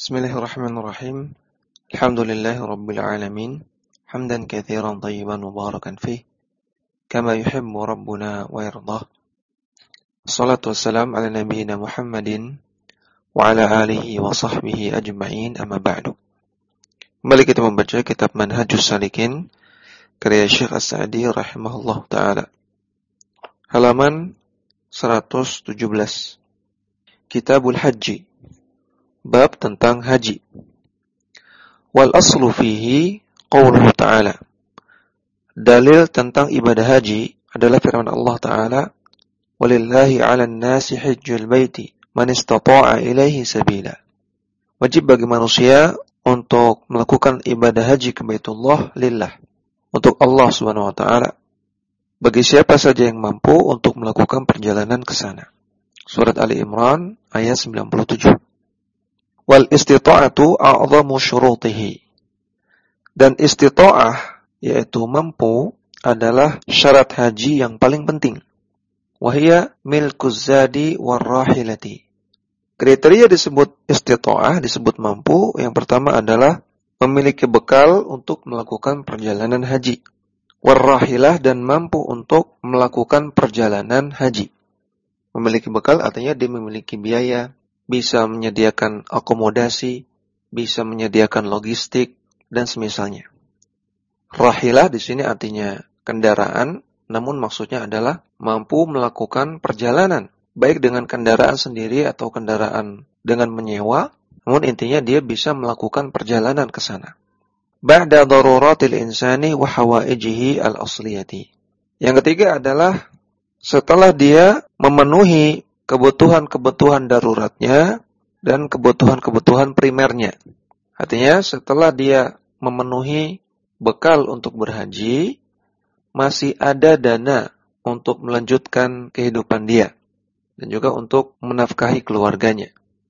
Bismillahirrahmanirrahim. Alhamdulillahi rabbil alamin. Hamdan katsiran thayyiban mubarakan fih, kama yuhibbu rabbuna wa yardah. Wassalatu wassalam ala nabiyyina Muhammadin wa ala alihi wa sahbihi ajma'in, amma ba'du. Kembali kita membaca kitab Manhajus Salikin karya Syekh As-Sa'di rahimahullah ta'ala. Halaman 117. Kitabul Haji, bab tentang haji. Wal aslu fihi qauluhu ta'ala. Dalil tentang ibadah haji adalah firman Allah Ta'ala, walillahi 'alan nasi hajjul baiti man istata'a ilaihi sabila. Wajib bagi manusia untuk melakukan ibadah haji ke Baitullah lillah, untuk Allah Subhanahu wa taala, bagi siapa saja yang mampu untuk melakukan perjalanan ke sana. Surat Ali Imran ayat 97. Wal istita'atu a'zamu syurutihi. Dan istita'ah, yaitu mampu, adalah syarat haji yang paling penting. Wahia milkuz zadi warrahilati. Kriteria disebut istita'ah, disebut mampu, yang pertama adalah memiliki bekal untuk melakukan perjalanan haji. Warrahilah, dan mampu untuk melakukan perjalanan haji. Memiliki bekal artinya dia memiliki biaya, bisa menyediakan akomodasi, bisa menyediakan logistik, dan semisalnya. Rahilah di sini artinya kendaraan, namun maksudnya adalah mampu melakukan perjalanan, baik dengan kendaraan sendiri atau kendaraan dengan menyewa, namun intinya dia bisa melakukan perjalanan ke sana. Ba'da daruratil insani wa hawaijihi al-asliyati. Yang ketiga adalah setelah dia memenuhi kebutuhan-kebutuhan daruratnya dan kebutuhan-kebutuhan primernya. Artinya setelah dia memenuhi bekal untuk berhaji, masih ada dana untuk melanjutkan kehidupan dia dan juga untuk menafkahi keluarganya.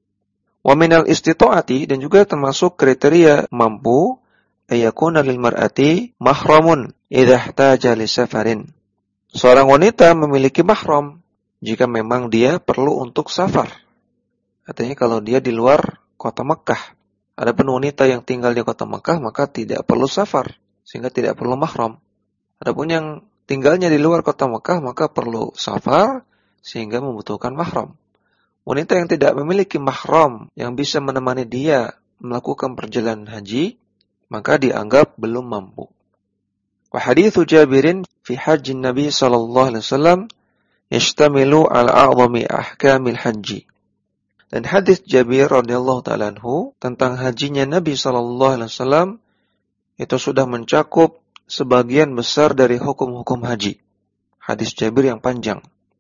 Wa minal istita'ati, dan juga termasuk kriteria mampu, ayakuna lil mar'ati mahramun idza ihtaja li safarin. Seorang wanita memiliki mahram jika memang dia perlu untuk safar. Artinya kalau dia di luar kota Mekah. Adapun wanita yang tinggal di kota Mekah maka tidak perlu safar, sehingga tidak perlu mahram. Adapun yang tinggalnya di luar kota Mekah maka perlu safar, sehingga membutuhkan mahram. Wanita yang tidak memiliki mahram yang bisa menemani dia melakukan perjalanan haji, maka dianggap belum mampu. Wa hadithu Jabirin fi hajjin Nabi sallallahu alaihi wasallam yashtamilu ala a'zami ahkamil haji. Dan hadis Jabir radhiyallahu ta'ala anhu tentang hajinya Nabi sallallahu alaihi wasallam itu sudah mencakup sebagian besar dari hukum-hukum haji. Hadis Jabir yang panjang.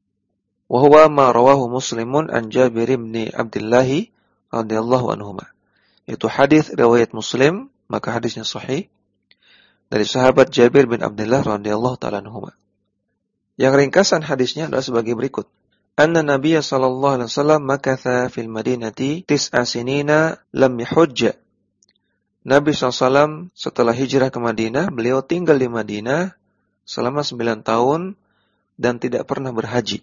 Wa huwa ma rawahu Muslimun an Jabir bin Abdullah radhiyallahu anhuma. Itu hadis riwayat Muslim, maka hadisnya sahih dari sahabat Jabir bin Abdullah radhiyallahu ta'ala anhuma. Yang ringkasan hadisnya adalah sebagai berikut. Anna Nabiya sallallahu alaihi wasallam makatha fil Madinati 9 sinina lam yahujja. Nabi SAW setelah hijrah ke Madinah, beliau tinggal di Madinah selama 9 tahun dan tidak pernah berhaji.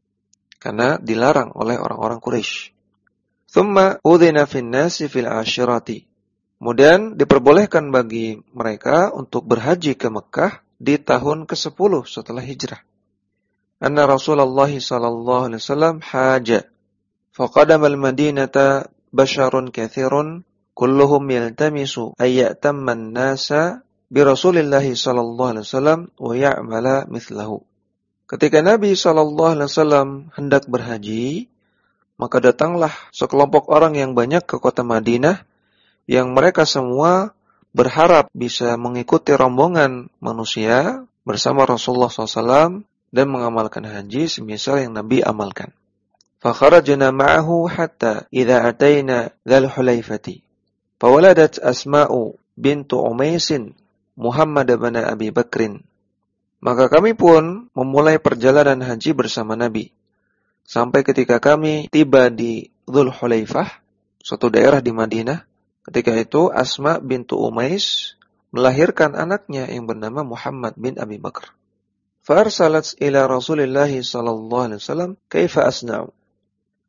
Karena dilarang oleh orang-orang Quraisy. Thumma udhina fin nasi fil ashirati. Kemudian diperbolehkan bagi mereka untuk berhaji ke Mekah di tahun ke-10 setelah hijrah. Anna Rasulullah sallallahu alaihi wasallam haja faqadama al-Madinata basharun katsirun kulluhum yaltamisu ay ya'tamma an-nasa bi Rasulillah sallallahu alaihi wasallam wa ya'mala mithlahu. Ketika Nabi sallallahu alaihi wasallam hendak berhaji, maka datanglah sekelompok orang yang banyak ke kota Madinah yang mereka semua berharap bisa mengikuti rombongan manusia bersama Rasulullah SAW dan mengamalkan haji semisal yang Nabi amalkan. Fakharajna ma'ahu hatta idza ataina dzal hulaifati. Fawaladat Asma'u bintu Umaisin Muhammad bin Abi Bakrin. Maka kami pun memulai perjalanan haji bersama Nabi. Sampai ketika kami tiba di Dzul Hulaifah, suatu daerah di Madinah, ketika itu Asma bintu Umais melahirkan anaknya yang bernama Muhammad bin Abi Bakr. Farsalat ila Rasulillah sallallahu alaihi wasallam kaifa asna'u.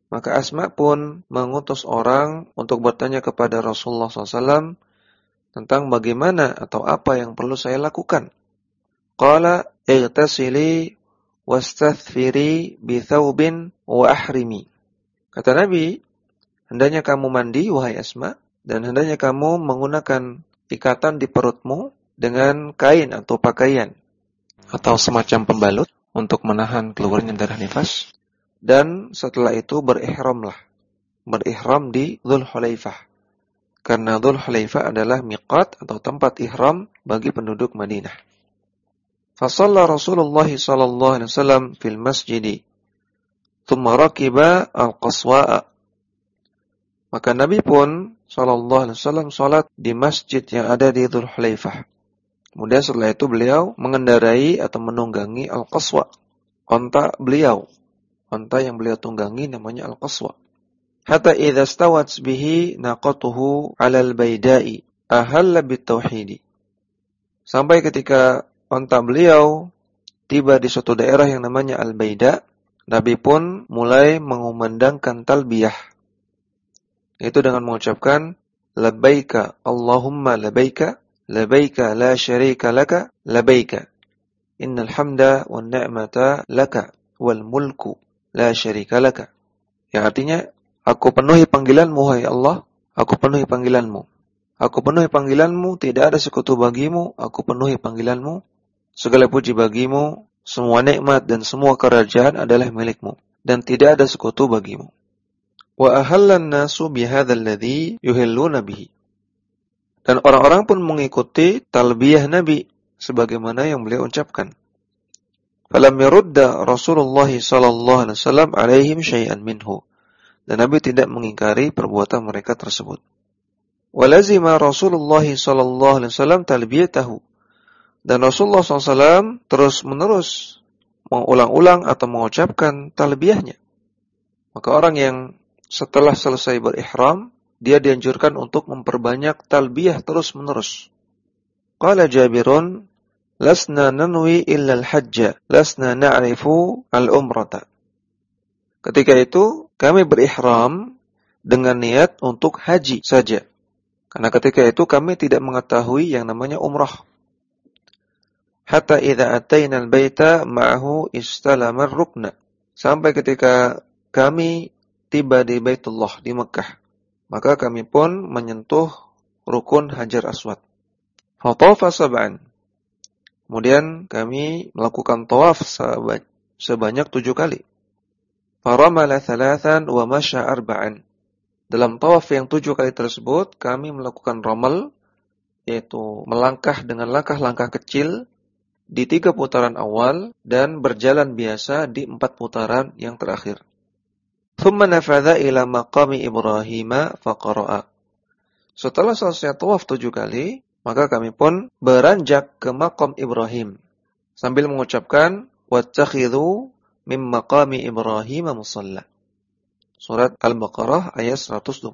Maka Asma pun mengutus orang untuk bertanya kepada Rasulullah SAW tentang bagaimana atau apa yang perlu saya lakukan. Qala ightasili wastathfiri bithawbin wa ahrimi. Kata Nabi, hendaknya kamu mandi wahai Asma, dan hendaknya kamu menggunakan ikatan di perutmu dengan kain atau pakaian atau semacam pembalut untuk menahan keluarnya darah nifas. Dan setelah itu berihramlah. Berihram di Dzulhulaifah. Karena Dzulhulaifah adalah miqat atau tempat ihram bagi penduduk Madinah. Fasalla Rasulullah sallallahu alaihi wasallam fil masjid. Thumma rakiba al-qaswa'a. Maka Nabi pun sallallahu alaihi wasallam salat di masjid yang ada di Dzulhulaifah. Kemudian setelah itu beliau mengendarai atau menunggangi al-qaswa. Onta beliau. Onta yang beliau tunggangi namanya al-qaswa. Hatta idza stawat bihi naqatuhu 'ala al-baida'i ahalla bitauhid. Sampai ketika onta beliau tiba di suatu daerah yang namanya Al-Baida, Nabi pun mulai mengumandangkan talbiyah. Itu dengan mengucapkan labbaika Allahumma labbaika labbaika la syarika laka labbaika innal hamda wan ni'mata laka wal mulku la syarika laka. Yang artinya, aku penuhi panggilanmu wahai Allah, aku penuhi panggilanmu. Aku penuhi panggilanmu, tidak ada sekutu bagimu, aku penuhi panggilanmu. Segala puji bagimu, semua nikmat dan semua kerajaan adalah milikmu, dan tidak ada sekutu bagimu. Wa ahallan nasu bihadzal ladzi yuhilluna bihi. Dan orang-orang pun mengikuti talbiyah Nabi sebagaimana yang beliau ucapkan. Falam yarudda Rasulullah sallallahu alaihi wasallam alaihim syai'an minhu. Dan Nabi tidak mengingkari perbuatan mereka tersebut. Walazima Rasulullah sallallahu alaihi wasallam talbiyatahu. Dan Rasulullah SAW terus-menerus mengulang-ulang atau mengucapkan talbiyahnya. Maka orang yang setelah selesai berihram, dia dianjurkan untuk memperbanyak talbiyah terus-menerus. Qala Jabirun, lasna nanwi illa al-hajja, lasna na'rifu al-umrata. Ketika itu, kami berihram dengan niat untuk haji saja. Karena ketika itu kami tidak mengetahui yang namanya umrah. Hatta idza ataina al-baita ma'ahu istalama ar-rukna. Sampai ketika kami tiba di Baitullah di Mekah, maka kami pun menyentuh rukun Hajar Aswad. Fatafa sab'an. Kemudian kami melakukan tawaf sebanyak 7 kali. Faramala thalathan wa masya arba'an. Dalam tawaf yang 7 kali tersebut, kami melakukan ramal, yaitu melangkah dengan langkah-langkah kecil di 3 putaran awal dan berjalan biasa di 4 putaran yang terakhir. Thumma nafadha ila maqami Ibrahim faqara'a. Setelah selesai tawaf 7 kali, maka kami pun beranjak ke maqam Ibrahim sambil mengucapkan wattakhidhu mim maqami Ibrahim musalla. Surat Al-Baqarah ayat 128.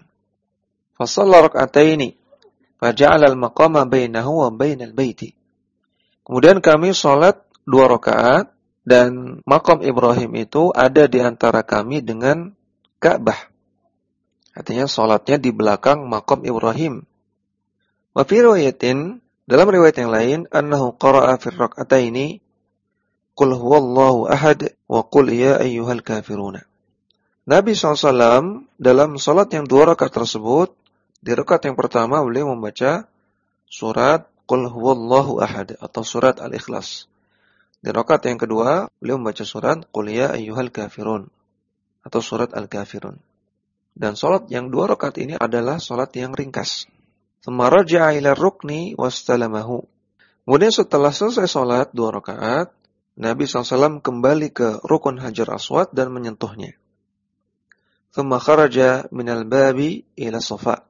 Fa shalla rak'ataini faja'ala al-maqama bainahu wa bainal baiti. Kemudian kami sholat 2 rakaat dan makam Ibrahim itu ada di antara kami dengan Ka'bah. Artinya sholatnya di belakang makam Ibrahim. Wa fi riwayatin, dalam riwayat yang lain, annahu qara'a fi rak'ataini qul huwallahu ahad wa qul ya ayyuhal kafiruna. Nabi SAW dalam sholat yang 2 rakaat tersebut, di rakaat yang pertama beliau membaca surat Qul huwallahu ahad atau surat Al-Ikhlas. Di rakaat yang kedua, beliau membaca surat Qul ya ayyuhal kafirun atau surat Al-Kafirun. Dan salat yang 2 rakaat ini adalah salat yang ringkas. Tsumma raja'a ila rukni wastalamahu. Kemudian setelah selesai salat 2 rakaat, Nabi SAW kembali ke rukun Hajar Aswad dan menyentuhnya. Tsumma kharaja minal babi ila Safa.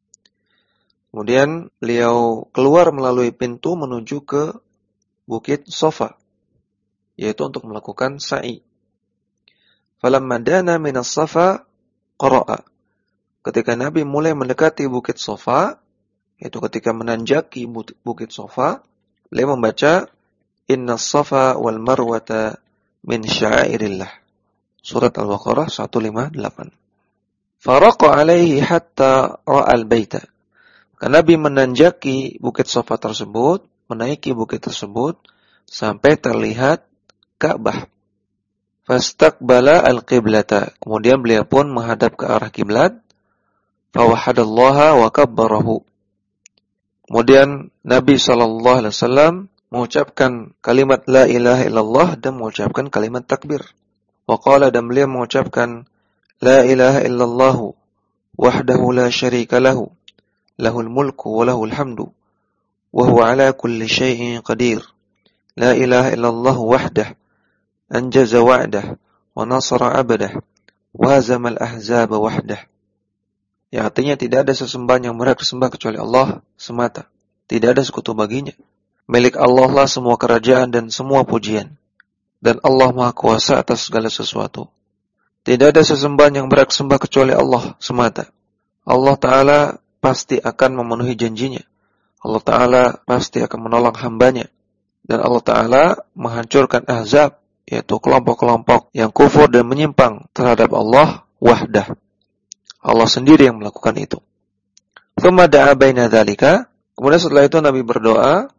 Kemudian beliau keluar melalui pintu menuju ke Bukit Safa, yaitu untuk melakukan sa'i. Falamma dana minas Safa qara'a. Ketika Nabi mulai mendekati Bukit Safa, yaitu ketika menanjaki Bukit Safa, beliau membaca Innas Safa wal Marwata min sya'airillah. Surat Al-Baqarah 158. Faraqa alaihi hatta ra'al baita. Nabi menanjaki bukit Safa tersebut, menaiki bukit tersebut sampai terlihat Ka'bah. Fastaqbala al-qiblata. Kemudian beliau pun menghadap ke arah kiblat. Fawahadallaha wa kabbarahu. Kemudian Nabi SAW mengucapkan kalimat la ilaha illallah dan mengucapkan kalimat takbir. Wa qala, dan beliau mengucapkan la ilaha illallah wahdahu la syarika lahu lahul mulku wa lahul hamdu wa huwa ala kulli syai'in qadir. La ilaha illallah wahdah anjaza wa'dah wa nasara abdah wa hazamal ahzaba wahdah. Yang artinya tidak ada sesembahan yang berhak disembah kecuali Allah semata. Tidak ada sekutu baginya. Milik Allah lah semua kerajaan dan semua pujian. Dan Allah Maha Kuasa atas segala sesuatu. Tidak ada sesembahan yang berhak disembah kecuali Allah semata. Allah Ta'ala pasti akan memenuhi janjinya. Allah Ta'ala pasti akan menolong hambanya. Dan Allah Ta'ala menghancurkan ahzab, yaitu kelompok-kelompok yang kufur dan menyimpang terhadap Allah wahdah. Allah sendiri yang melakukan itu. Thumma da'a baina dzalika. Kemudian setelah itu Nabi berdoa.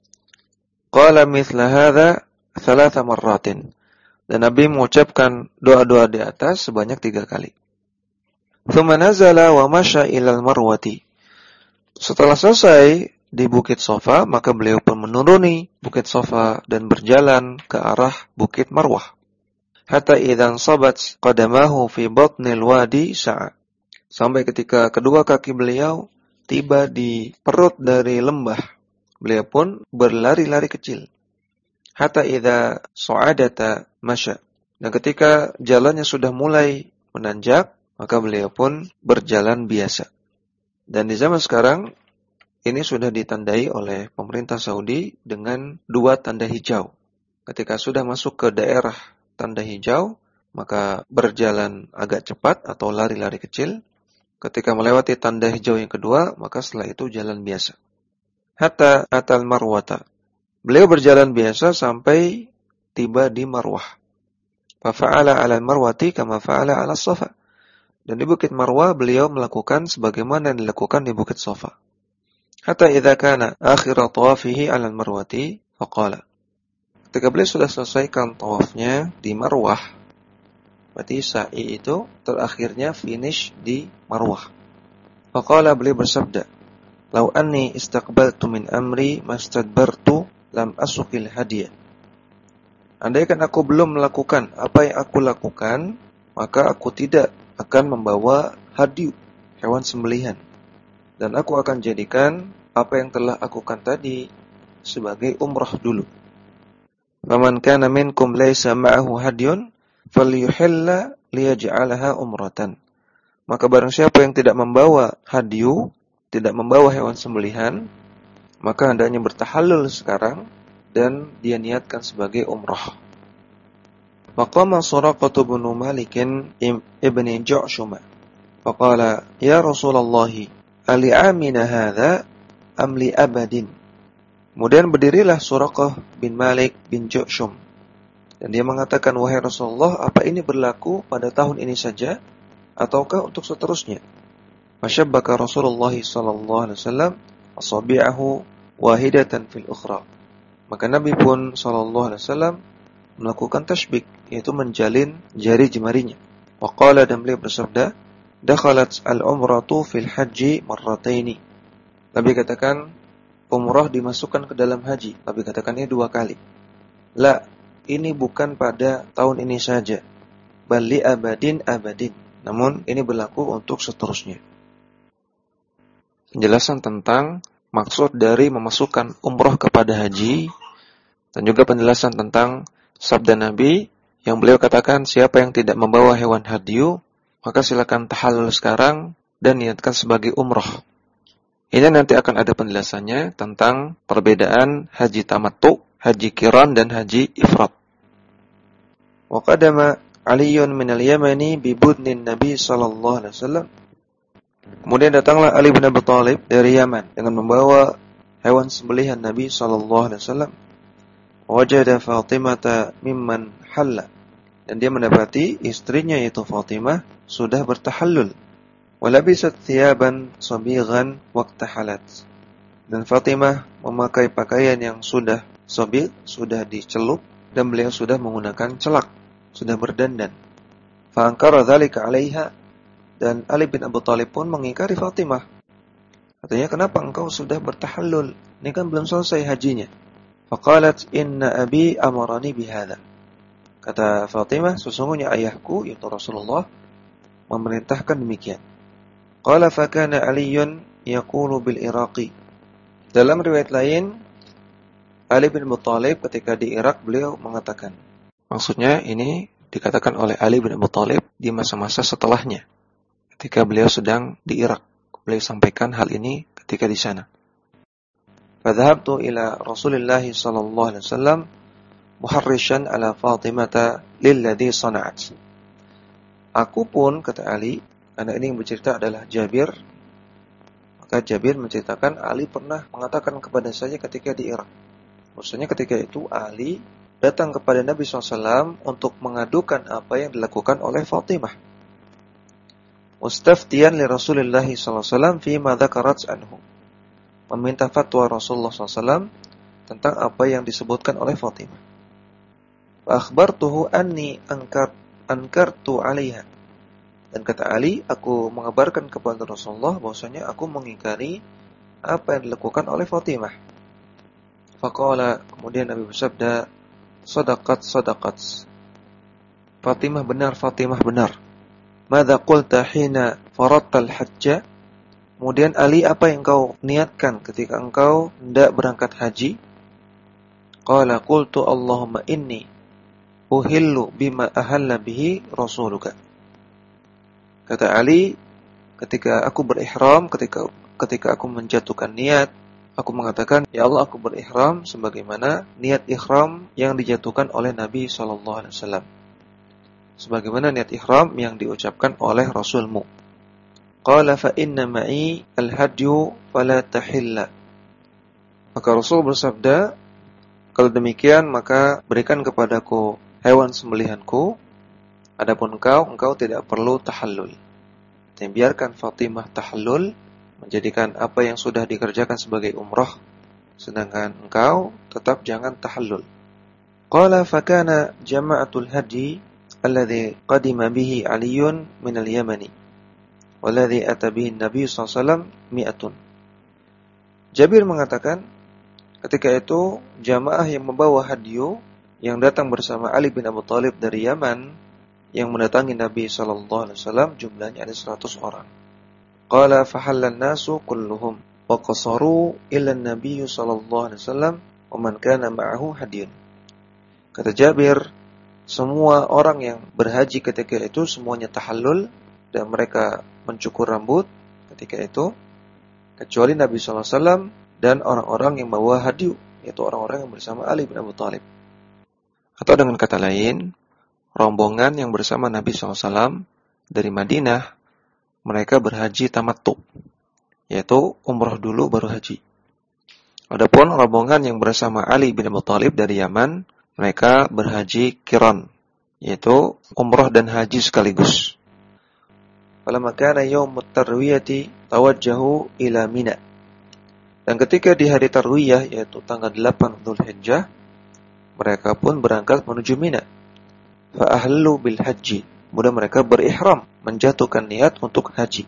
Qala mithla hadza thalatha marratin. Dan Nabi mengucapkan doa-doa di atas sebanyak 3 kali. Thumma nazala wa masya ilal marwati. Setelah selesai di Bukit Safa, maka beliau pun menuruni Bukit Safa dan berjalan ke arah Bukit Marwah. Hatta idzan sabat qadamahu fi batnil wadi sa'a. Sampai ketika kedua kaki beliau tiba di perut dari lembah, beliau pun berlari-lari kecil. Hatta idza su'adata masya. Dan ketika jalannya sudah mulai menanjak, maka beliau pun berjalan biasa. Dan di zaman sekarang ini sudah ditandai oleh pemerintah Saudi dengan 2 tanda hijau. Ketika sudah masuk ke daerah tanda hijau, maka berjalan agak cepat atau lari-lari kecil. Ketika melewati tanda hijau yang kedua, maka setelah itu jalan biasa. Hatta atal marwata. Beliau berjalan biasa sampai tiba di Marwah. Fafa'ala 'ala marwati kama fa'ala 'ala Safa. Dan di Bukit Marwah beliau melakukan sebagaimana yang dilakukan di Bukit Safa. Hatta idza kana akhir tawafihi 'ala marwati faqala. Ketika beliau sudah selesaikan tawafnya di Marwah, berarti sa'i itu terakhirnya finish di Marwah. Faqala, beliau bersabda, "Lau anni istaqbaltu min amri mastadbartu lam asukil hadiah." Andaikan aku belum melakukan apa yang aku lakukan, maka aku tidak akan membawa hadiu, hewan sembelihan. Dan aku akan jadikan apa yang telah aku lakukan tadi sebagai umrah dulu. Faman kana minkum laysa ma'ahu hadiyun falyuhilla liyaj'alaha umratan. Maka barang siapa yang tidak membawa hadiu, tidak membawa hewan sembelihan, maka hendaknya bertahallul sekarang dan dia niatkan sebagai umrah. Faqama Suraqah bin Malik ibn Ju'shum. Faqala, "Ya Rasulullah, ali'amina hadza am li abadin?" Kemudian berdirilah Suraqah bin Malik bin Ju'shum. Dan dia mengatakan, "Wahai Rasulullah, apa ini berlaku pada tahun ini saja ataukah untuk seterusnya?" Masyabbaka Rasulullah sallallahu alaihi wasallam asabi'ahu wahidatan fil ukhra. Maka Nabi pun sallallahu alaihi wasallam melakukan tashbik, yaitu menjalin jari jemarinya. Wa qala, dan beliau bersabda, "Dakhalat al-umratu fil haji marrataini." Nabi katakan, umrah dimasukkan ke dalam haji. Nabi katakannya 2 kali. La, ini bukan pada tahun ini saja. Bali abadin abadin. Namun ini berlaku untuk seterusnya. Penjelasan tentang maksud dari memasukkan umrah kepada haji, dan juga penjelasan tentang sabda Nabi yang beliau katakan, siapa yang tidak membawa hewan hadiu, maka silakan tahallul sekarang dan niatkan sebagai umrah. Ini nanti akan ada penjelasannya tentang perbedaan haji tamattu, haji qiran dan haji ifrad. Wa qadama Aliyun minal Yamani bi budnin Nabi sallallahu alaihi wasallam. Kemudian datanglah Ali bin Abi Thalib dari Yaman dengan membawa hewan sembelihan Nabi sallallahu alaihi wasallam. Wajada Fatimata mimman halla. Dan dia mendapati istrinya yaitu Fatimah sudah bertahallul. Walabisat thiyaban sabighan waqtahalat. Dan Fatimah memakai pakaian yang sudah sabigh, sudah dicelup, dan beliau sudah menggunakan celak, sudah berdandan. Fa'ankara dzalika 'alaiha, dan Ali bin Abi Thalib pun mengingkari Fatimah. Katanya, kenapa engkau sudah bertahallul? Ini kan belum selesai hajinya. Faqalat inna abi amarani bihadza. Kata Fatimah, sesungguhnya ayahku yaitu Rasulullah memerintahkan demikian. Qala fakana Aliyun yaqulu bil Iraqi. Dalam riwayat lain, Ali bin Abi Thalib ketika di Irak beliau mengatakan. Maksudnya ini dikatakan oleh Ali bin Abi Thalib di masa-masa setelahnya. Ketika beliau sedang di Irak, beliau sampaikan hal ini ketika di sana. Fadhahabtu ila Rasulillah sallallahu alaihi wasallam muharrishan ala Fatimata lilladhi sana'at. Aku pun, kata Ali, karena ini yang bercerita adalah Jabir, maka Jabir menceritakan Ali pernah mengatakan kepada saya ketika di Irak. Maksudnya ketika itu Ali datang kepada Nabi SAW untuk mengadukan apa yang dilakukan oleh Fatimah. Mustaftiyan li Rasulullah SAW fima dzakarat anhu. Meminta fatwa Rasulullah SAW tentang apa yang disebutkan oleh Fatimah. Fa akhbartuhu anni ankartu 'alaiha. Dan kata Ali, aku mengabarkan kepada Rasulullah bahwasanya aku mengingkari apa yang dilakukan oleh Fatimah. Faqala, kemudian Nabi bersabda, sadaqat. Fatimah benar. Madza qulta hina faradtal hajja? Kemudian Ali, apa yang kau niatkan ketika engkau hendak berangkat haji? Qala qultu Allahumma inni uhillu bima ahalla bihi rasuluka. Kata Ali, ketika aku berihram, ketika aku menjatuhkan niat, aku mengatakan, ya Allah, aku berihram sebagaimana niat ihram yang dijatuhkan oleh Nabi SAW. Sebagaimana niat ihram yang diucapkan oleh Rasulmu. Qala fa inna ma'i al-hadyu fala tahilla. Maka Rasul bersabda, kalau demikian maka berikan kepadaku hewan sembelihanku, adapun engkau tidak perlu tahallul. Dan biarkan Fatimah tahallul, menjadikan apa yang sudah dikerjakan sebagai umrah, sedangkan engkau tetap jangan tahallul. Qala fakana jama'atul hadi alladhi qadima bihi Aliyun min al-Yamani walladhi ata bihi Nabi SAW mi'atun. Jabir mengatakan, ketika itu jamaah yang membawa hadiu yang datang bersama Ali bin Abi Thalib dari Yaman yang mendatangi Nabi SAW jumlahnya ada 100 orang. Qala fahallan nasu kulluhum wa qasaru illa an-nabiy sallallahu alaihi wasallam wa man kana ma'ahu hadiyun. Kata Jabir, semua orang yang berhaji ketika itu semuanya tahallul dan mereka mencukur rambut ketika itu kecuali Nabi sallallahu alaihi wasallam dan orang-orang yang bawa hadiu, yaitu orang-orang yang bersama Ali bin Abi Thalib. Atau dengan kata lain, rombongan yang bersama Nabi SAW dari Madinah, mereka berhaji tamattu, yaitu umrah dulu baru haji. Adapun rombongan yang bersama Ali bin Abi Thalib dari Yaman, mereka berhaji qiran, yaitu umrah dan haji sekaligus. Falamma kana yaumut tarwiyati tawajjahu ila Mina. Dan ketika di hari tarwiyah, yaitu tanggal 8 Dzulhijjah, mereka pun berangkat menuju Mina. Fa ahlu bil haji. Kemudian mereka berihram, menjatuhkan niat untuk haji.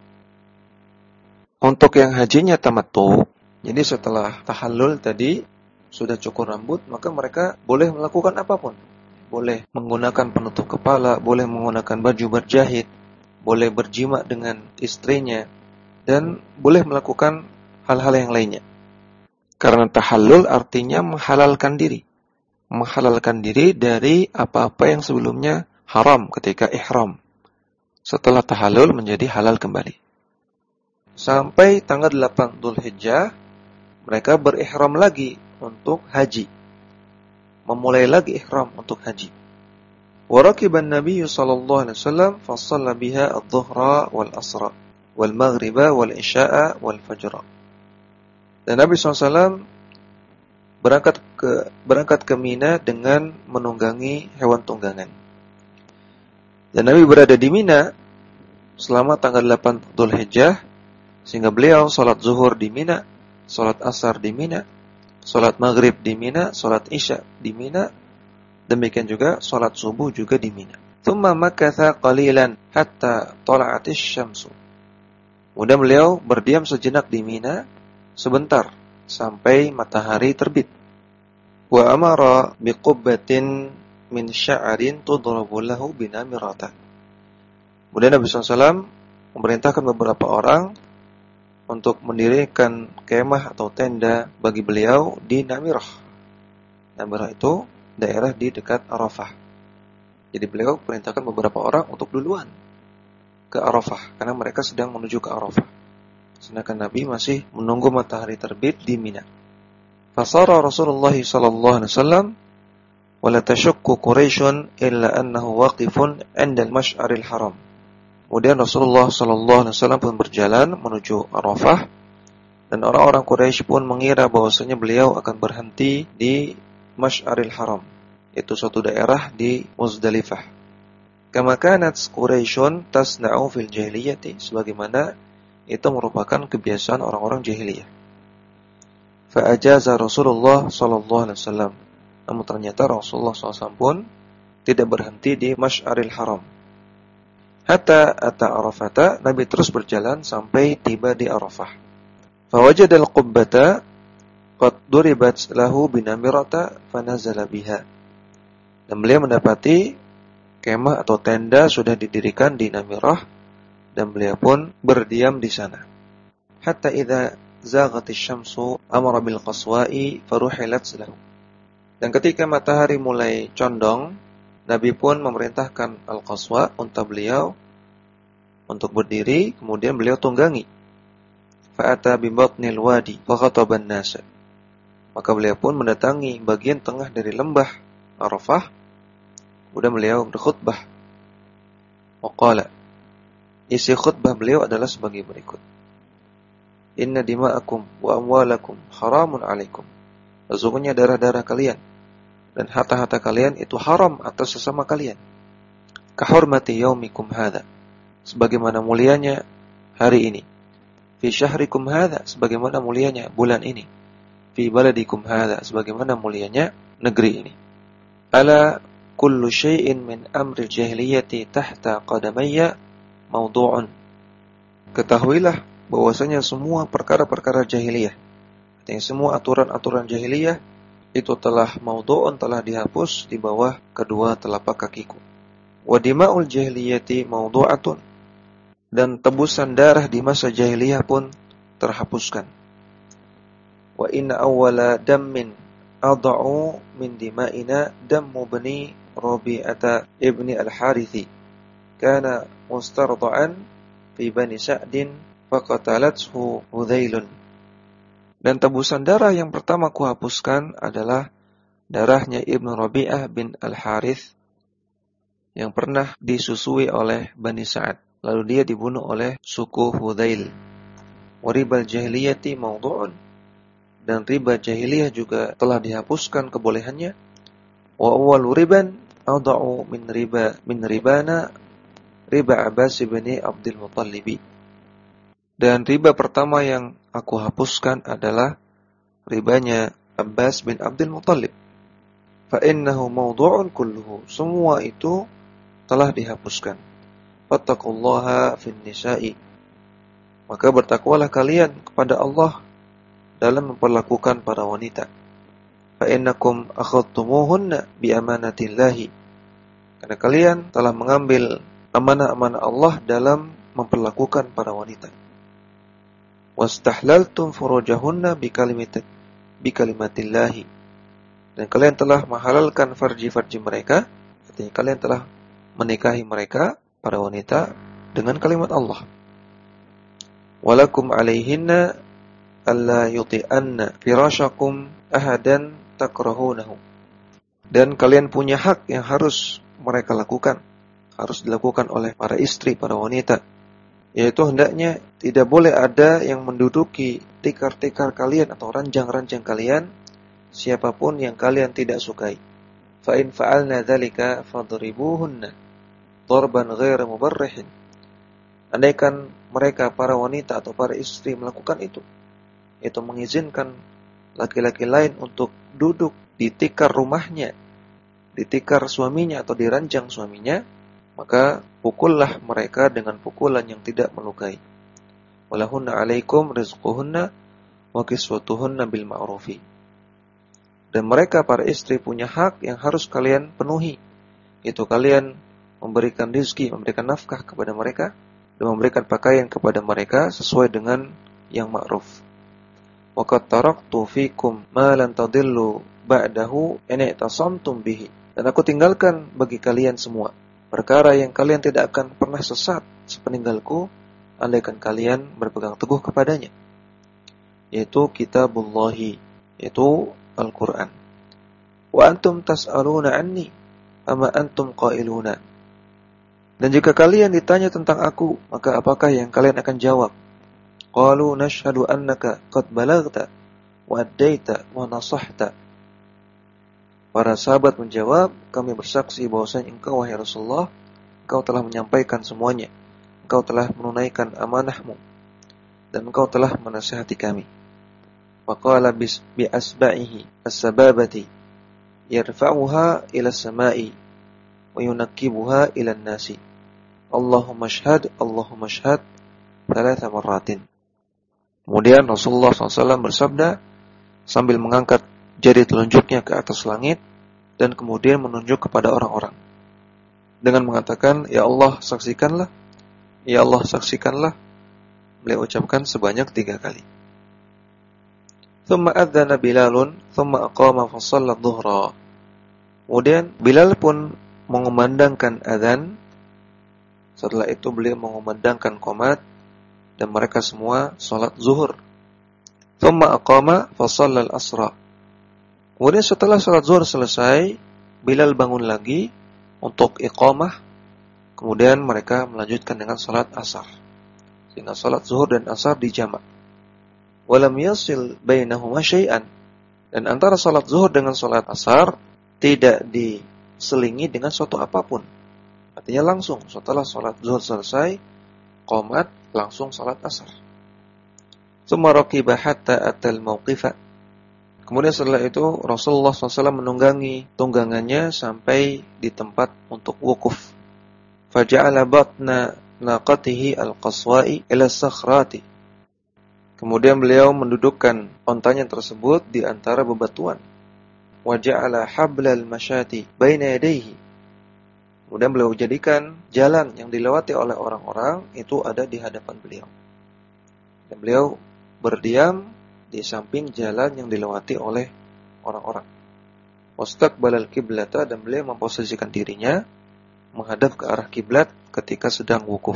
Untuk yang hajinya tamattu, jadi setelah tahallul tadi sudah cukur rambut, maka mereka boleh melakukan apapun. Boleh menggunakan penutup kepala, boleh menggunakan baju berjahit, boleh berjima dengan istrinya, dan boleh melakukan hal-hal yang lainnya. Karena tahallul artinya menghalalkan diri. Menghalalkan diri dari apa-apa yang sebelumnya haram ketika ihram. Setelah tahallul menjadi halal kembali. Sampai tanggal 8 Dzulhijjah, mereka berihram lagi untuk haji. Memulai lagi ihram untuk haji. Wa rakiban Nabi sallallahu alaihi wasallam fa shalla biha adh-dhuhra wal asra wal maghriba wal isya'a wal fajra. Dan Nabi SAW berangkat ke Mina dengan menunggangi hewan tunggangan. Dan Nabi berada di Mina selama tanggal 8 Dzulhijjah, sehingga beliau salat zuhur di Mina, salat asar di Mina, salat maghrib di Mina, salat isya di Mina, demikian juga salat subuh juga di Mina. Tsumma makatha qalilan hatta tala'atis syamsu. Kemudian beliau berdiam sejenak di Mina sebentar sampai matahari terbit. Wa amara biqubbatin min sya'rin tudrabu lahu binamirata. Kemudian Nabi SAW memerintahkan beberapa orang untuk mendirikan kemah atau tenda bagi beliau di Namirah. Namirah itu daerah di dekat Arafah. Jadi beliau perintahkan beberapa orang untuk duluan ke Arafah, karena mereka sedang menuju ke Arafah. Sedangkan Nabi masih menunggu matahari terbit di Mina. Fasara Rasulullah sallallahu alaihi wasallam wa la tashukku Quraisyun illa annahu waqifun 'inda al-Masy'aril Haram. Kemudian Rasulullah sallallahu alaihi wasallam pun berjalan menuju Arafah, dan orang-orang Quraisy pun mengira bahwasanya beliau akan berhenti di Masy'aril Haram, itu suatu daerah di Muzdalifah. Kama kanat Quraisyun tasna'u fil jahiliyati, sebagaimana itu merupakan kebiasaan orang-orang jahiliyah. Fa ajaza Rasulullah sallallahu alaihi wasallam. Namun ternyata Rasulullah SAW pun tidak berhenti di Masy'aril Haram. Hatta ata Arafata, Nabi terus berjalan sampai tiba di Arafah. Fa wajada al-qubbata qad duribat lahu binamirata fanazala biha. Dan beliau mendapati kemah atau tenda sudah didirikan di Namirah, dan beliau pun berdiam di sana. Hatta idza zaghatis syamsu amara bil qaswa'i faruhilat lahu. Dan ketika matahari mulai condong, Nabi pun memerintahkan al-qaswa unta beliau untuk berdiri, kemudian beliau tunggangi. Fa'ata bi batnil wadi fa khataban nas. Maka beliau pun mendatangi bagian tengah dari lembah Arafah, kemudian beliau berkhutbah. Waqala, isi khutbah beliau adalah sebagai berikut. Inna dima'akum wa amwalakum haramun alaikum. Sesungguhnya darah-darah kalian dan harta-harta kalian itu haram atas sesama kalian. Kahurmati yaumikum hadha, sebagaimana mulianya hari ini. Fi syahrikum hadha, sebagaimana mulianya bulan ini. Fi baladikum hadha, sebagaimana mulianya negeri ini. Ala kullu syai'in min amri jahiliyati tahta qadamayya mawdu'un. Ketahuilah bahwasanya semua perkara-perkara jahiliyah, artinya semua aturan-aturan jahiliyah itu telah mawdu'un, telah dihapus di bawah kedua telapak kakiku. Wa dima'ul jahiliyati mawdu'atun, dan tebusan darah di masa jahiliyah pun terhapuskan. Wa inna awwala dammin adha'u min dima'ina dammu bani Rabi'ata ibni al-Harithi kana mustarda'an fi bani Sa'din faqatalathu Hudzailun. Dan tebusan darah yang pertama kuhapuskan adalah darahnya Ibnu Rabi'ah bin Al-Harith yang pernah disusui oleh Bani Sa'ad, lalu dia dibunuh oleh suku Hudzail. Wa ribal jahiliyati mawdu'un, dan riba jahiliyah juga telah dihapuskan kebolehannya. Wa awwalu riban adha'u min ribana riba Abbas bin Abdul Muttalib. Dan riba pertama yang aku hapuskan adalah ribanya Abbas bin Abdul Muttalib. Fa innahu mawdu'un kulluhu, semua itu telah dihapuskan. Fattaqullaha fin nisa'i, maka bertakwalah kalian kepada Allah dalam memperlakukan para wanita. Fa innakum akhadtumuhunna bi amanatillahi, karena kalian telah mengambil amanah-amanah Allah dalam memperlakukan para wanita. Wastahlaltum furujahunna bi kalimatillahi, dan kalian telah menghalalkan farji-farji mereka, artinya kalian telah menikahi mereka, para wanita, dengan kalimat Allah. Walakum alaihinna alla yuti'anna firasyakum ahadan takrahunahu, dan kalian punya hak yang harus mereka lakukan, harus dilakukan oleh para istri, para wanita, yaitu hendaknya tidak boleh ada yang menduduki tikar-tikar kalian atau ranjang-ranjang kalian, siapapun yang kalian tidak sukai. Fa in fa'alna dzalika fadribuhunna darban ghaira mubarrihin. Andaikan mereka para wanita atau para istri melakukan itu mengizinkan laki-laki lain untuk duduk di tikar rumahnya, di tikar suaminya atau di ranjang suaminya, maka pukullah mereka dengan pukulan yang tidak melukai. Walahunna 'alaikum rizquhunna wa kiswatuhunna bil ma'rufi. Dan mereka para istri punya hak yang harus kalian penuhi, yaitu kalian memberikan rizki, memberikan nafkah kepada mereka dan memberikan pakaian kepada mereka sesuai dengan yang ma'ruf. Wa qad taraktu fikum ma lan tadillu ba'dahu in i'tasamtum bihi. Dan aku tinggalkan bagi kalian semua perkara yang kalian tidak akan pernah sesat sepeninggalku andaikan kalian berpegang teguh kepadanya, yaitu kitabullahi, yaitu Al-Quran. Wa antum tas'aluna anni ama antum qailuna. Dan jika kalian ditanya tentang aku, maka apakah yang kalian akan jawab? Qalu nashhadu annaka qad balagta wa addaita wa nasahta. Para sahabat menjawab, kami bersaksi bahwasanya engkau wahai Rasulullah, engkau telah menyampaikan semuanya, engkau telah menunaikan amanahmu, dan engkau telah menasihati kami. Faqala bi asba'ihi as-sababati yarfa'uha ila as-sama'i wa yunakkibuha ila an-nasi. Allahumma shahad, Allahumma shahad 3 marratin. Kemudian Rasulullah SAW bersabda sambil mengangkat jari telunjuknya ke atas langit dan kemudian menunjuk kepada orang-orang dengan mengatakan, Ya Allah saksikanlah, Ya Allah saksikanlah. Beliau ucapkan sebanyak 3 kali. Thumma adzana Bilalun thumma aqama fa shalla dhuhra. Kemudian Bilal pun mengumandangkan azan. Setelah itu beliau mengumandangkan qomat dan mereka semua salat zuhur. Thumma aqama fa shalla al-asra. Kemudian setelah salat zuhur selesai, Bilal bangun lagi untuk iqamah. Kemudian mereka melanjutkan dengan salat asar. Sehingga salat zuhur dan asar dijamak. Walam yasil bainahuma syai'an. Dan antara salat zuhur dengan salat asar tidak diselingi dengan suatu apapun. Artinya langsung setelah salat zuhur selesai, qomat, langsung salat asar. Tsumma raqiba hatta atal mauqifa. Kemudian setelah itu Rasulullah SAW menunggangi tunggangannya sampai di tempat untuk wukuf. Faja'ala batna naqatihi al-qaswa'i ila sakhrati. Kemudian beliau mendudukkan ontanya tersebut di antara bebatuan. Wa ja'ala hablal masyati baina yadayhi. Kemudian beliau jadikan jalan yang dilewati oleh orang-orang itu ada di hadapan beliau. Dan beliau berdiam di samping jalan yang dilewati oleh orang-orang. Wastaqbalal qiblata, dan beliau memposisikan dirinya menghadap ke arah kiblat ketika sedang wukuf.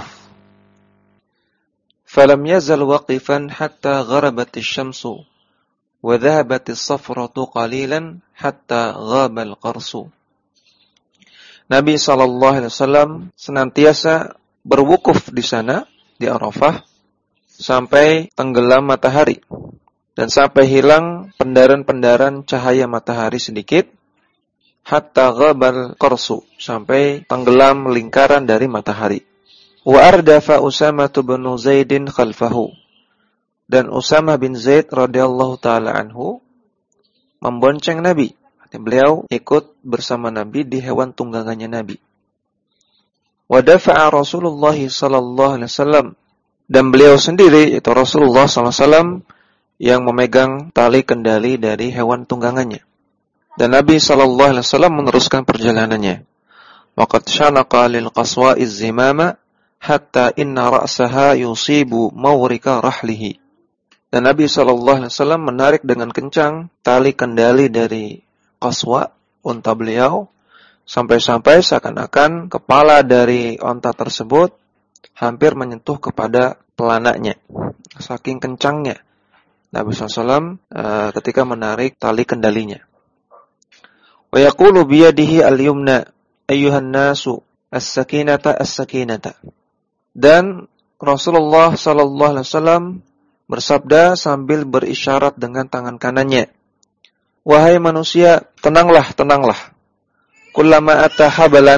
Falam yazal waqifan hatta gharabatis syamsu wa dhahabatis safratu qalilan hatta ghabal qarsu. Nabi SAW senantiasa berwukuf di sana di Arafah sampai tenggelam matahari dan sampai hilang pendaran-pendaran cahaya matahari sedikit, hatta ghabal qarsu, sampai tenggelam lingkaran dari matahari. Wa ardafa Usamah bin Zaidin khalfahu, dan Usamah bin Zaid radhiyallahu taala anhu membonceng Nabi. Beliau ikut bersama Nabi di hewan tunggangannya Nabi. Wa dafa'a Rasulullah sallallahu alaihi wasallam, dan beliau sendiri yaitu Rasulullah sallallahu alaihi wasallam yang memegang tali kendali dari hewan tunggangannya. Dan Nabi sallallahu alaihi wasallam meneruskan perjalanannya. Wa qad shanaqa lil qaswa'iz zimama hatta inna ra'saha yusibu mawrika rahlihi. Dan Nabi SAW menarik dengan kencang tali kendali dari qaswa, unta beliau, sampai-sampai seakan-akan kepala dari unta tersebut hampir menyentuh kepada pelananya. Saking kencangnya Nabi SAW ketika menarik tali kendalinya. Wa yaqulu biyadihi al-yumna ayyuhan nasu as-sakinata as-sakinata. Dan Rasulullah SAW bersabda sambil berisyarat dengan tangan kanannya, wahai manusia, tenanglah, tenanglah. Kullama ata habalan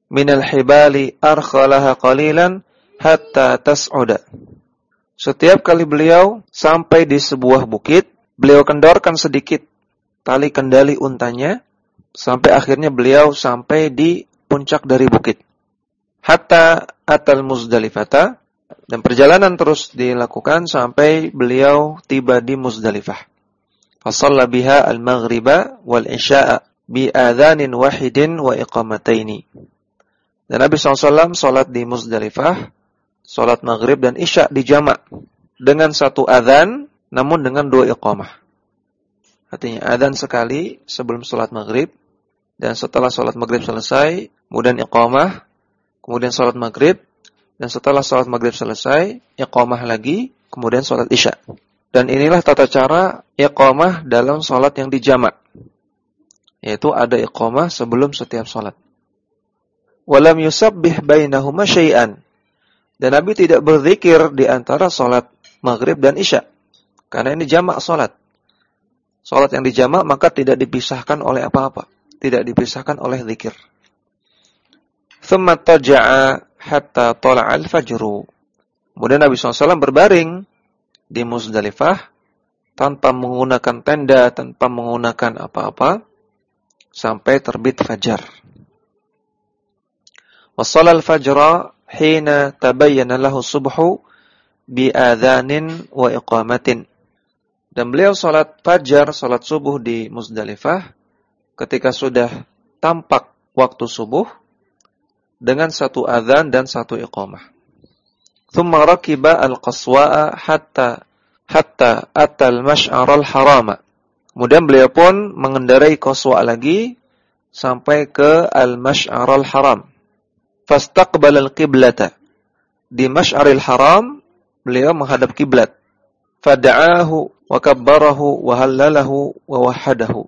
minal hibali arkhalaha qalilan hatta tas'uda. Setiap kali beliau sampai di sebuah bukit, beliau kendorkan sedikit tali kendali untanya sampai akhirnya beliau sampai di puncak dari bukit. Hatta atal Muzdalifata, dan perjalanan terus dilakukan sampai beliau tiba di Muzdalifah. Fasalla biha al-maghriba wal isya'a bi adzanin wahidin wa iqamataini. Dan Nabi SAW salat di Muzdalifah, salat maghrib dan isya dijamak dengan satu adzan namun dengan dua iqamah. Artinya adzan sekali sebelum salat maghrib dan setelah salat maghrib selesai, kemudian iqamah, kemudian salat maghrib, dan setelah salat maghrib selesai, iqamah lagi, kemudian salat isya. Dan inilah tata cara iqamah dalam salat yang dijamak. Yaitu ada iqamah sebelum setiap salat. Walam yusabbih bainahuma syai'an. Dan Nabi tidak berzikir di antara salat maghrib dan isya. Karena ini jamak salat. Salat yang dijamak maka tidak dipisahkan oleh apa-apa. Tidak dipisahkan oleh zikir. Thumma taja'a hatta tala'al fajru. Kemudian Nabi SAW berbaring di Muzdalifah tanpa menggunakan tenda, tanpa menggunakan apa-apa sampai terbit fajar. Wa shalal fajra hina tabayyana lahu subhu bi adzanin wa iqamatin. Dan beliau salat fajar, salat subuh di Muzdalifah ketika sudah tampak waktu subuh dengan satu adzan dan satu iqamah. Thumma rakiba al-qaswa'a hatta atal mash'aral harama. Kemudian beliau pun mengendarai qaswa' lagi sampai ke al-mash'aral haram. Fastaqbala al-qiblata. Di mash'aril haram beliau menghadap kiblat. Fada'ahu wa kabbarahu wa hallalahu wa wahhadahu.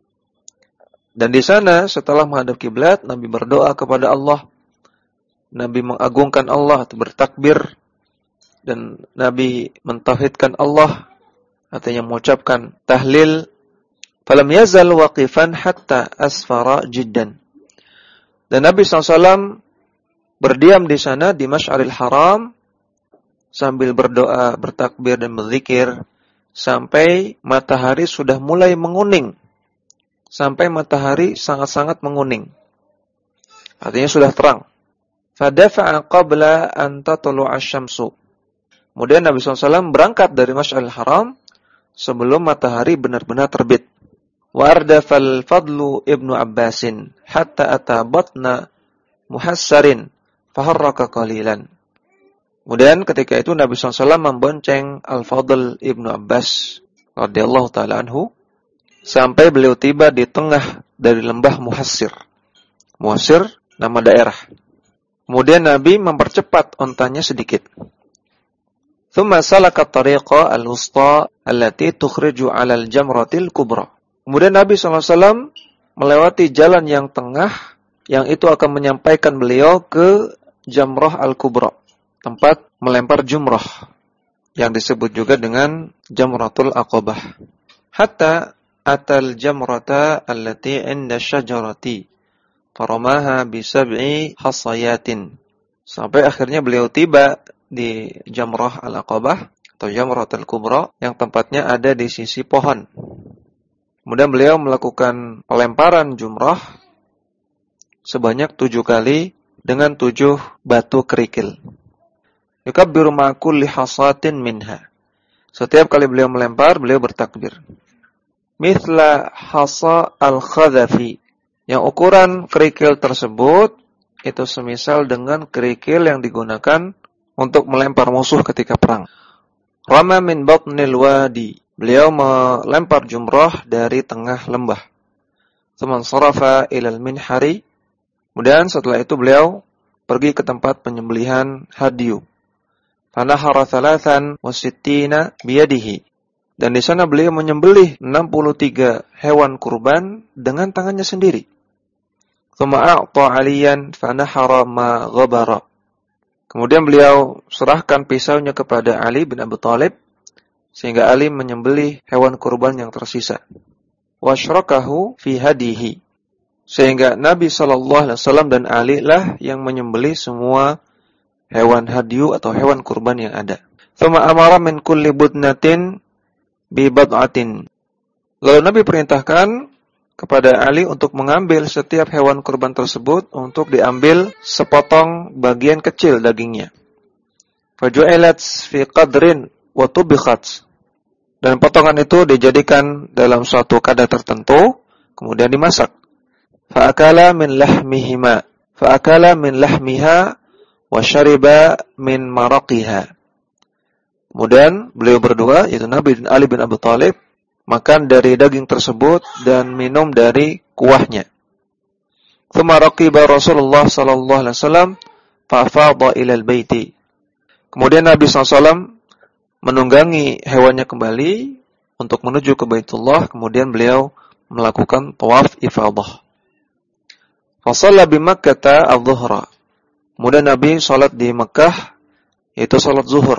Dan di sana setelah menghadap kiblat Nabi berdoa kepada Allah. Nabi mengagungkan Allah atau bertakbir, dan Nabi mentauhidkan Allah, artinya mengucapkan tahlil. Falam yazal waqifan hatta asfara jiddan. Dan Nabi SAW berdiam di sana di Masy'aril Haram sambil berdoa, bertakbir dan berzikir sampai matahari sudah mulai menguning. Sampai matahari sangat-sangat menguning. Artinya sudah terang. Fadafa'a qabla an tatlu'a asy-syamsu. Kemudian Nabi SAW berangkat dari Masy'aril Haram sebelum matahari benar-benar terbit. Wa ardafal Fadlu ibnu Abbasin hatta ata batna muhassarin faharraka qalilan. Kemudian ketika itu Nabi SAW membonceng Al-Fadl ibnu Abbas radhiyallahu ta'ala anhu sampai beliau tiba di tengah dari lembah Muhassir. Muhassir nama daerah. Kemudian Nabi mempercepat ontanya sedikit. Thumma salaka at-tariqa al-wusta allati tukhriju 'ala al-jamratil kubra. Kemudian Nabi SAW melewati jalan yang tengah yang itu akan menyampaikan beliau ke Jamrah al-Kubra, tempat melempar jumrah yang disebut juga dengan Jamratul Aqabah. Hatta atal jamrata allati 'inda syajarati faramaha bi sab'i hasayatin. Sampai akhirnya beliau tiba di Jamrah al-Aqabah atau Jamratul Kubra yang tempatnya ada di sisi pohon. Kemudian beliau melakukan pelemparan jumrah sebanyak 7 kali dengan 7 batu kerikil. Yukabbiru ma'a kulli hasatin minha. Setiap kali beliau melempar, beliau bertakbir. Mithla hasa al-khadhafi. Yang ukuran kerikil tersebut itu semisal dengan kerikil yang digunakan untuk melempar musuh ketika perang. Rama min batnil wadi. Beliau melempar jumrah dari tengah lembah. Tsumman sarafa ilal minhari. Kemudian setelah itu beliau pergi ke tempat penyembelihan hadiyu. Fanahara thalathan wa sittina biyadihi. Dan di sana beliau menyembelih 63 hewan kurban dengan tangannya sendiri. Tsumma a'ta 'aliyan fanahara ma ghabara. Kemudian beliau serahkan pisaunya kepada Ali bin Abi Thalib sehingga Ali menyembelih hewan kurban yang tersisa. Wasyrakahu fi hadihi. Sehingga Nabi SAW dan Ali lah yang menyembelih semua hewan hadyu atau hewan kurban yang ada. Thumma amara min kulli budnatin bi bad'atin. Lalu Nabi perintahkan kepada Ali untuk mengambil setiap hewan kurban tersebut untuk diambil sepotong bagian kecil dagingnya. Faju'ilat fi qadrin wa tubikhat. Dan potongan itu dijadikan dalam suatu kadar tertentu, kemudian dimasak. Fa'akala min lahmiha wa syariba min maraqiha. Kemudian beliau berdua, yaitu Nabi dan Ali bin Abi Thalib, makan dari daging tersebut dan minum dari kuahnya. Tsumma raqiba Rasulullah sallallahu alaihi wasallam fa afadha ila al-baiti. Kemudian Nabi SAW menunggangi hewannya kembali untuk menuju ke Baitullah, kemudian beliau melakukan tawaf ifadah. Fa shalla bi Makkah adh-dhuhra. Kemudian Nabi salat di Mekah, yaitu salat zuhur.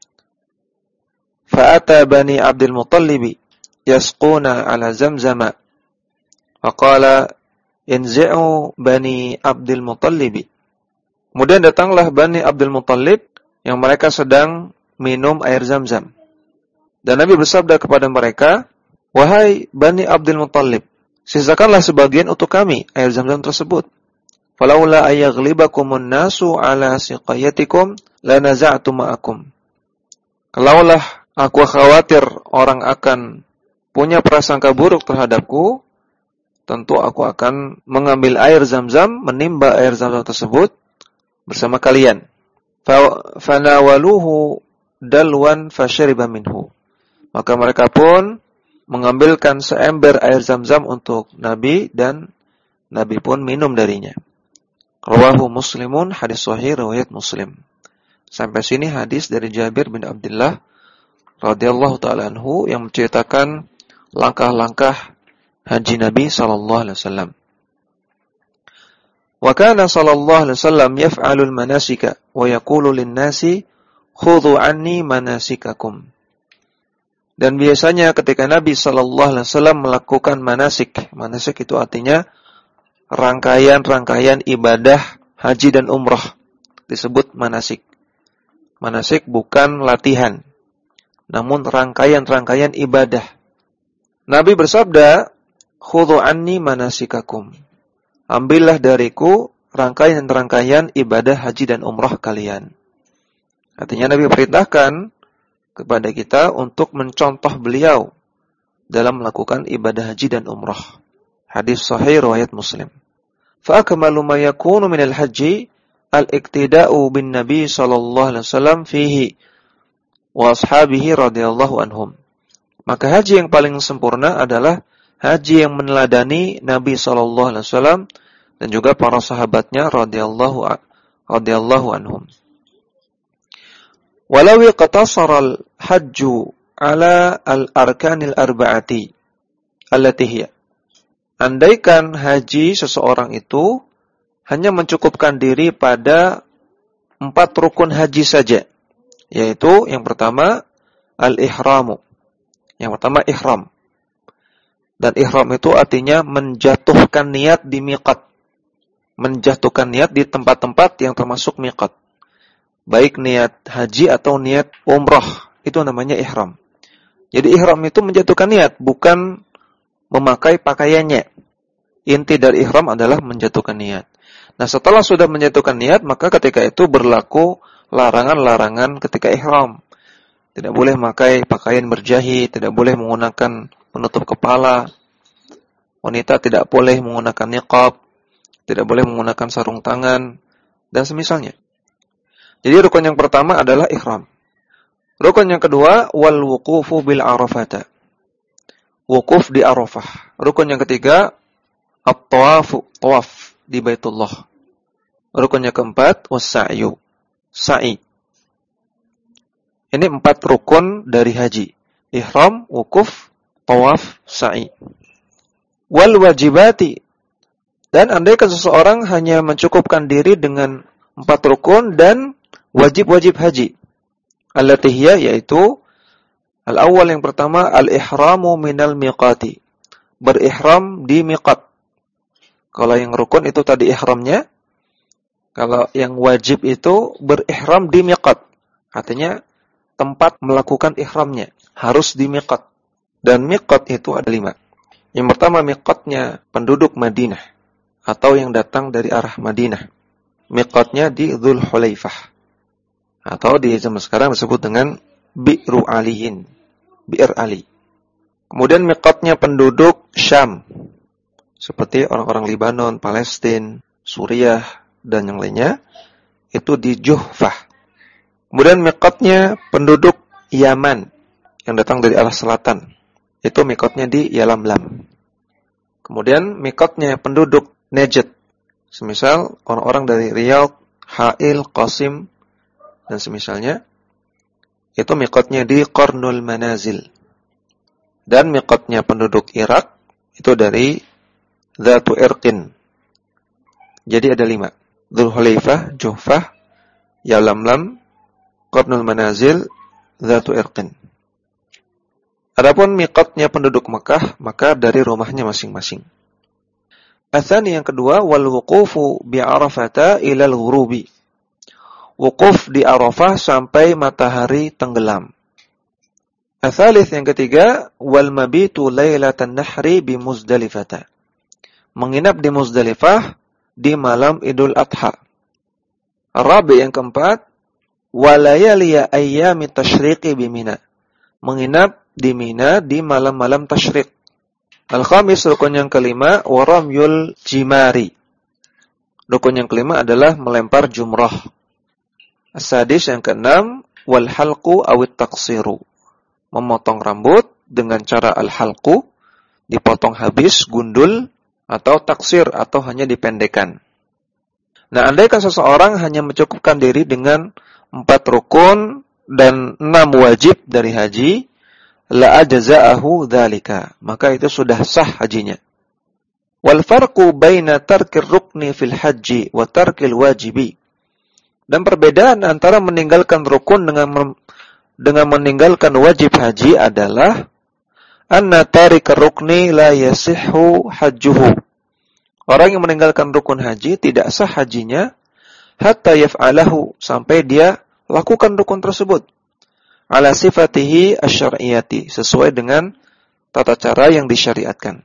Fa ata Bani Abdul Muttalib yasquna ala Zamzam. Faqala inzi'u Bani Abdul Muttalib. Kemudian datanglah Bani Abdul Muttalib yang mereka sedang minum air Zamzam. Dan Nabi bersabda kepada mereka, "Wahai Bani Abdul Muttalib, sisakanlah sebagian untuk kami air Zamzam tersebut. Falaula ayaghlibakumun nasu ala siqayatikum lanaza'tu ma'akum." Kalaulah aku khawatir orang akan punya prasangka buruk terhadapku, tentu aku akan mengambil air Zamzam, menimba air Zamzam tersebut bersama kalian. Fanawaluhu dalwan fashariba minhu. Maka mereka pun mengambilkan seember air Zamzam untuk Nabi dan Nabi pun minum darinya. Rawahu Muslimun, hadis sahih riwayat Muslim. Sampai sini hadis dari Jabir bin Abdullah radhiyallahu taala anhu yang menceritakan langkah-langkah haji Nabi sallallahu alaihi wasallam. Wa kana sallallahu alaihi wasallam yaf'alu al-manasika wa yaqulu lin-nasi khudhu anni manasikakum. Dan biasanya ketika Nabi sallallahu alaihi wasallam melakukan manasik, manasik itu artinya rangkaian-rangkaian ibadah haji dan umrah, disebut manasik. Manasik bukan latihan, namun rangkaian-rangkaian ibadah. Nabi bersabda, khudhu anni manasikakum. Ambillah dariku rangkaian-rangkaian ibadah haji dan umrah kalian. Artinya Nabi perintahkan kepada kita untuk mencontoh beliau dalam melakukan ibadah haji dan umrah. Hadis sahih riwayat Muslim. Fa akmalu ma yakunu min al-haji al-iqtida'u bin Nabi sallallahu alaihi wasallam fihi wa ashabihi radhiyallahu anhum. Maka haji yang paling sempurna adalah haji yang meneladani Nabi sallallahu alaihi wasallam dan juga para sahabatnya radhiyallahu anhum. Walau iqtasara al-hajju ala al-arkanil arba'ati allati hiya. Andaikan haji seseorang itu hanya mencukupkan diri pada 4 rukun haji saja, yaitu yang pertama al-ihramu. Yang pertama ihram. Dan ihram itu artinya menjatuhkan niat di miqat. Menjatuhkan niat di tempat-tempat yang termasuk miqat. Baik niat haji atau niat umrah, itu namanya ihram. Jadi ihram itu menjatuhkan niat, bukan memakai pakaiannya. Inti dari ihram adalah menjatuhkan niat. Nah, setelah sudah menjatuhkan niat, maka ketika itu berlaku larangan-larangan ketika ihram. Tidak boleh memakai pakaian berjahit, tidak boleh menggunakan penutup kepala. Wanita tidak boleh menggunakan niqab, tidak boleh menggunakan sarung tangan, dan semisalnya. Jadi rukun yang pertama adalah ihram. Rukun yang kedua, wal wuqufu bil arafata. Wukuf di Arafah. Rukun yang ketiga, at-tawafu, tawaf di Baitullah. Rukun yang keempat, was-sa'yu, sa'i. Ini 4 rukun dari haji. Ihram, wukuf, tawaf, sa'i. Wal wajibati. Dan andaikan seseorang hanya mencukupkan diri dengan 4 rukun dan wajib-wajib haji. Allati hiya, yaitu al-awwal yang pertama, al-ihramu minal miqati. Berihram di miqat. Kalau yang rukun itu tadi ihramnya. Kalau yang wajib itu berihram di miqat. Artinya tempat melakukan ihramnya harus di miqat. Dan miqat itu ada 5. Yang pertama miqatnya penduduk Madinah atau yang datang dari arah Madinah. Miqatnya di Dzul Hulaifah atau di zaman sekarang disebut dengan Bi'ru Aliyin, Bi'r Ali. Kemudian miqatnya penduduk Syam seperti orang-orang Libanon, Palestina, Suriah dan yang lainnya itu di Juhfah. Kemudian miqatnya penduduk Yaman yang datang dari arah selatan. Itu miqatnya di Yalamlam. Kemudian miqatnya penduduk Najd. Semisal orang-orang dari Riyadh, Ha'il, Qasim dan semisalnya. Itu miqatnya di Qarnul Manazil. Dan miqatnya penduduk Irak itu dari Dzatu Irqin. Jadi ada 5. Dzul Hulaifah, Juhfah, Yalamlam, Qarnul Manazil, Dzatu Irqin. Adapun miqatnya penduduk Mekah, maka dari rumahnya masing-masing. Atsani yang kedua, wal wuqufu bi Arafata ila al-ghurubi. Wukuf di Arafah sampai matahari tenggelam. Atsalits yang ketiga, wal mabitu lailatan nahri bi Muzdalifah. Menginap di Muzdalifah di malam Idul Adha. Rabi yang keempat, walayaliya ayyami tasyriqi bi Mina. Menginap di Mina di malam-malam tasyriq. Al-khamis rukun yang kelima, waramyul jimari. Rukun yang kelima adalah melempar jumrah. As-sadis yang keenam, wal halqu awit taqsiru. Memotong rambut dengan cara al-halqu, dipotong habis, gundul, atau taksir, atau hanya dipendekkan. Nah, andaikan seseorang hanya mencukupkan diri dengan 4 rukun dan 6 wajib dari haji, la ajza'ahu dzalika, maka itu sudah sah hajinya. Wal farqu baina tarkir rukni fil haji wa tarkil wajibi. Dan perbedaan antara meninggalkan rukun dengan meninggalkan wajib haji adalah anna tarikar rukni la yasihhu hajjuhu. Orang yang meninggalkan rukun haji tidak sah hajinya hatta yaf'alahu, sampai dia lakukan rukun tersebut ala sifatihi asy-syar'iyyati, sesuai dengan tata cara yang disyariatkan.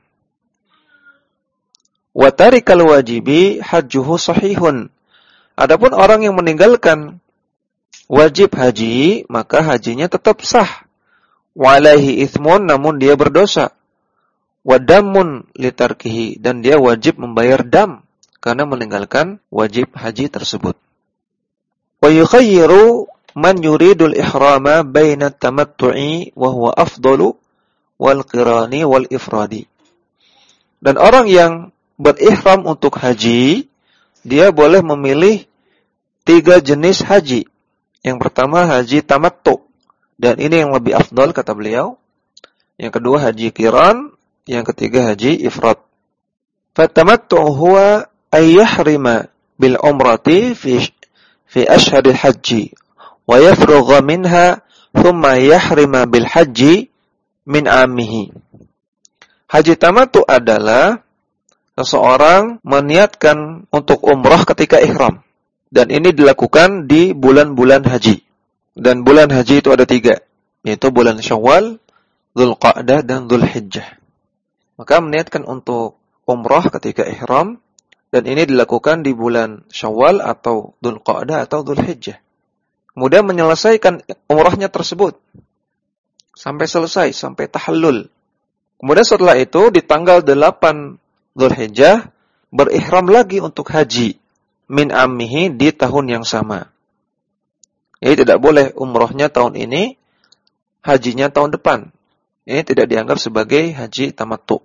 Wa tarikal wajibi hajjuhu sahihun. Adapun orang yang meninggalkan wajib haji, maka hajinya tetap sah. Wa alaihi itsmun, namun dia berdosa. Wa dammun litarkihi, dan dia wajib membayar dam karena meninggalkan wajib haji tersebut. Wa yukhayyiru man yuridul ihrama baina tamattu'i wa huwa afdalu wal qirani wal ifradi. Dan orang yang berihram untuk haji, dia boleh memilih 3 jenis haji. Yang pertama haji tamattu, dan ini yang lebih afdal kata beliau. Yang kedua haji qiran, yang ketiga haji ifrad. Fatamattu huwa ay yahrima bil umrati fi ashhuril haji wa yafrugha minha thumma yahrima bil haji min amihi. Haji tamattu adalah seseorang meniatkan untuk umrah ketika ihram. Dan ini dilakukan di bulan-bulan haji. Dan bulan haji itu ada 3. Yaitu bulan Syawal, Dzulqa'dah, dan Dzulhijjah. Maka meniatkan untuk umrah ketika ihram. Dan ini dilakukan di bulan Syawal atau Dzulqa'dah atau Dzulhijjah. Kemudian menyelesaikan umrahnya tersebut. Sampai selesai, sampai tahallul. Kemudian setelah itu di tanggal 8 Dzulhijjah berihram lagi untuk haji min ammihi di tahun yang sama. Jadi tidak boleh umrohnya tahun ini, hajinya tahun depan. Ini tidak dianggap sebagai haji tamattu.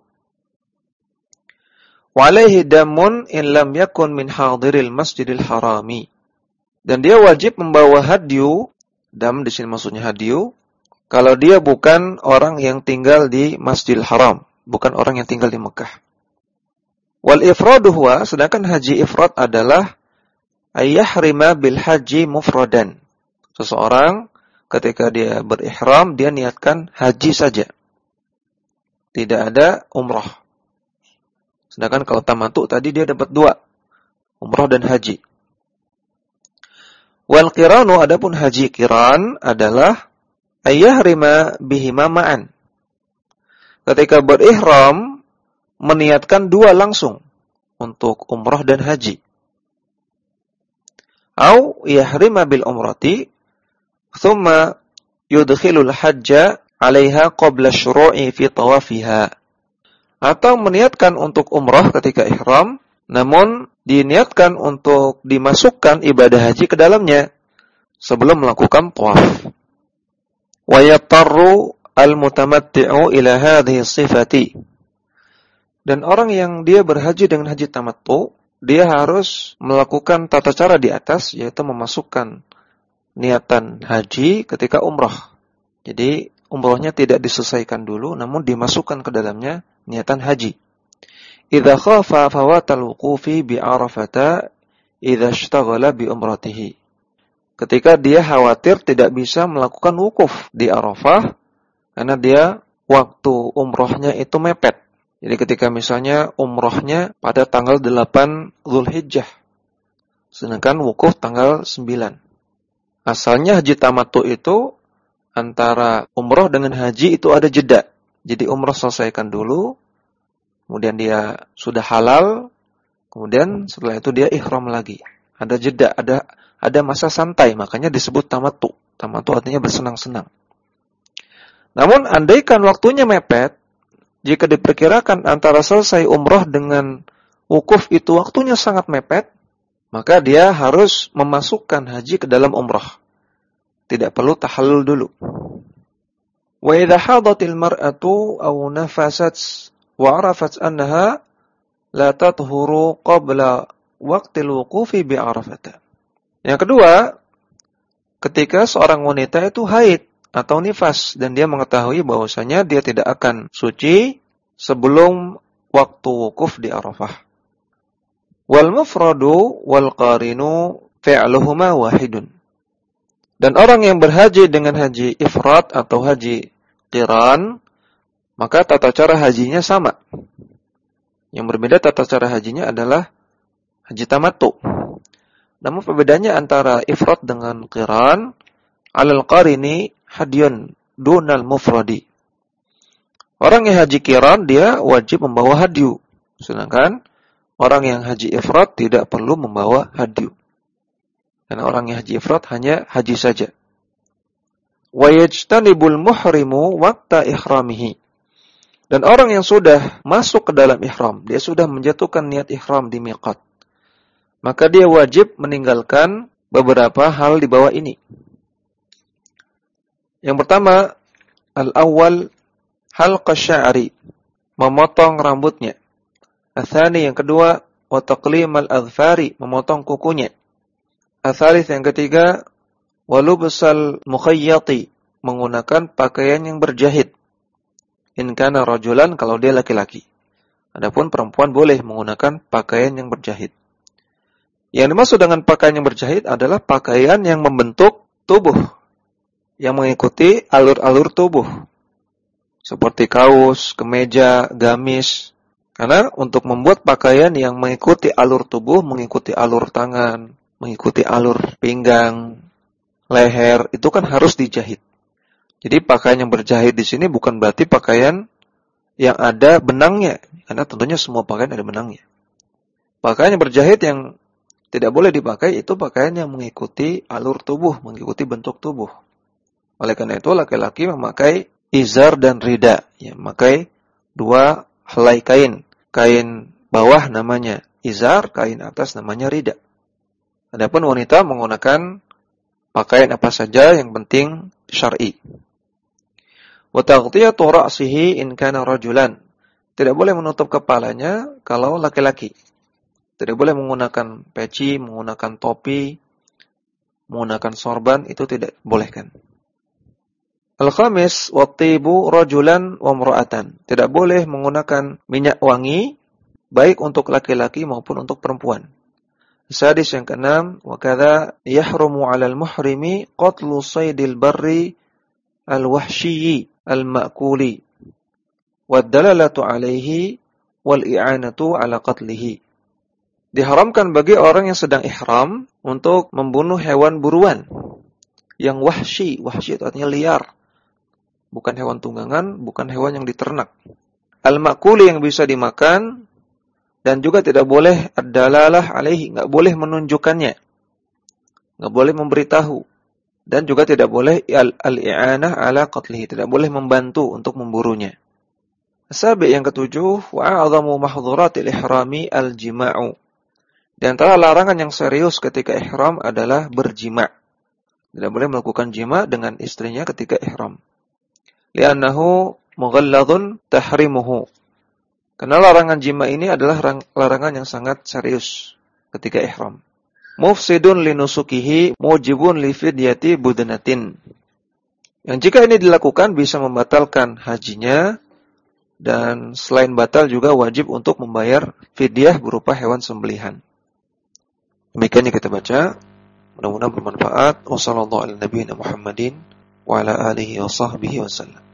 Wa alaihi damun in lam yakun min hadiril masjidil harami. Dan dia wajib membawa hadyu, dam di sini maksudnya hadyu, kalau dia bukan orang yang tinggal di Masjidil Haram, bukan orang yang tinggal di Mekah. Wal ifradu huwa, sedangkan haji ifrad adalah ayyahrima bil haji mufradan. Seseorang ketika dia berihram, dia niatkan haji saja. Tidak ada umrah. Sedangkan kalau tamattu tadi dia dapat dua, umrah dan haji. Wal qiranu, adapun haji qiran adalah ayyahrima bihima ma'an. Ketika berihram meniatkan dua langsung untuk umrah dan haji. Au yahrima bil umrati thumma yudkhilul hajja 'alaiha qabla syuru'i fi tawafiha. Atau meniatkan untuk umrah ketika ihram, namun diniatkan untuk dimasukkan ibadah haji ke dalamnya sebelum melakukan tawaf. Wa yatarru al-mutamatti'u ila hadhihi sifati. Dan orang yang dia berhaji dengan haji tamattu, dia harus melakukan tata cara di atas, yaitu memasukkan niatan haji ketika umrah. Jadi umrahnya tidak diselesaikan dulu, namun dimasukkan ke dalamnya niatan haji. Idza khafa fawatal wuqufi bi Arafata idza ishtaghala bi umratihi. Ketika dia khawatir tidak bisa melakukan wukuf di Arafah karena dia waktu umrahnya itu mepet. Jadi ketika misalnya umrahnya pada tanggal 8 Zulhijjah, sedangkan wukuf tanggal 9. Asalnya haji tamattu itu antara umrah dengan haji itu ada jeda. Jadi umrah selesaikan dulu, kemudian dia sudah halal, kemudian setelah itu dia ihram lagi. Ada jeda, ada masa santai, makanya disebut tamattu. Tamattu artinya bersenang-senang. Namun andaikan waktunya mepet, jika diperkirakan antara selesai umrah dengan wukuf itu waktunya sangat mepet, maka dia harus memasukkan haji ke dalam umrah. Tidak perlu tahallul dulu. Wa idza hadatil mar'atu aw nafasat wa 'arafat annaha la tathuru qabla waqtil wuqufi bi Arafah. Yang kedua, ketika seorang wanita itu haid atau nifas dan dia mengetahui bahwasanya dia tidak akan suci sebelum waktu wukuf di Arafah. Wal mufradu wal qarinu fi'luhuma wahidun. Dan orang yang berhaji dengan haji ifrad atau haji qiran, maka tata cara hajinya sama. Yang berbeda tata cara hajinya adalah haji tamattu. Namun perbedaannya antara ifrad dengan qiran, alal qarini hadyun dunal mufradi. Orang yang haji qiran dia wajib membawa hadyu, sedangkan orang yang haji ifrad tidak perlu membawa hadyu. Karena orang yang haji ifrad hanya haji saja. Wa yajtanibul muhrimu waqta ihramihi. Dan orang yang sudah masuk ke dalam ihram, dia sudah menjatuhkan niat ihram di miqat, maka dia wajib meninggalkan beberapa hal di bawah ini. Yang pertama, al-awwal halqa sya'ri, memotong rambutnya. Atsani, yang kedua, wa taqlim al-adhfari, memotong kukunya. Atsalits, yang ketiga, wa lubsal mukhayyati, menggunakan pakaian yang berjahit. In kana rajulan, kalau dia laki-laki. Adapun perempuan boleh menggunakan pakaian yang berjahit. Yang dimaksud dengan pakaian yang berjahit adalah pakaian yang membentuk tubuh, yang mengikuti alur-alur tubuh. Seperti kaos, kemeja, gamis. Karena untuk membuat pakaian yang mengikuti alur tubuh, mengikuti alur tangan, mengikuti alur pinggang, leher, itu kan harus dijahit. Jadi pakaian yang berjahit di sini bukan berarti pakaian yang ada benangnya, karena tentunya semua pakaian ada benangnya. Pakaian yang berjahit yang tidak boleh dipakai itu pakaian yang mengikuti alur tubuh, mengikuti bentuk tubuh. Oleh karena itu laki-laki memakai izar dan rida, ya, memakai dua helai kain. Kain bawah namanya izar, kain atas namanya rida. Adapun wanita menggunakan pakaian apa saja yang penting syar'i. Wa taghtiyatu ra'sihi in kana rajulan. Tidak boleh menutup kepalanya kalau laki-laki. Tidak boleh menggunakan peci, menggunakan topi, menggunakan sorban, itu tidak bolehkan. Al-khamis, wattibu rajulan wa imra'atan. Tidak boleh menggunakan minyak wangi baik untuk laki-laki maupun untuk perempuan. Sadis, yang keenam, wa kadza yahrumu 'alal muhrimi qatlu saydil barri al-wahshiyyi al-ma'kuli. Wad dalalatu 'alaihi wal i'anatu ala qatlihi. Diharamkan bagi orang yang sedang ihram untuk membunuh hewan buruan yang wahsyi. Wahsyi itu artinya liar. Bukan hewan tunggangan, bukan hewan yang diternak. Al-ma'kuli yang bisa dimakan, dan juga tidak boleh ad-dalalah alaihi, enggak boleh menunjukkannya. Enggak boleh memberitahu. Dan juga tidak boleh al-i'anah ala qatlihi, tidak boleh membantu untuk memburunya. Sabi yang ketujuh, wa'adhamu mahdhuratil ihrami al-jima'u. Di antara larangan yang serius ketika ihram adalah berjima'. Tidak boleh melakukan jima' dengan istrinya ketika ihram. Li'annahu mughalladhun tahrimuhu. Karena larangan jima' ini adalah larangan yang sangat serius ketika ihram. Mufsidun linusukihi mujibun li fidyati budnatin. Yang jika ini dilakukan bisa membatalkan hajinya, dan selain batal juga wajib untuk membayar fidyah berupa hewan sembelihan. Demikian yang kita baca, mudah-mudahan bermanfaat. Wassallallahu ala nabiyina Muhammadin wa ala alihi wa sahbihi wasallam.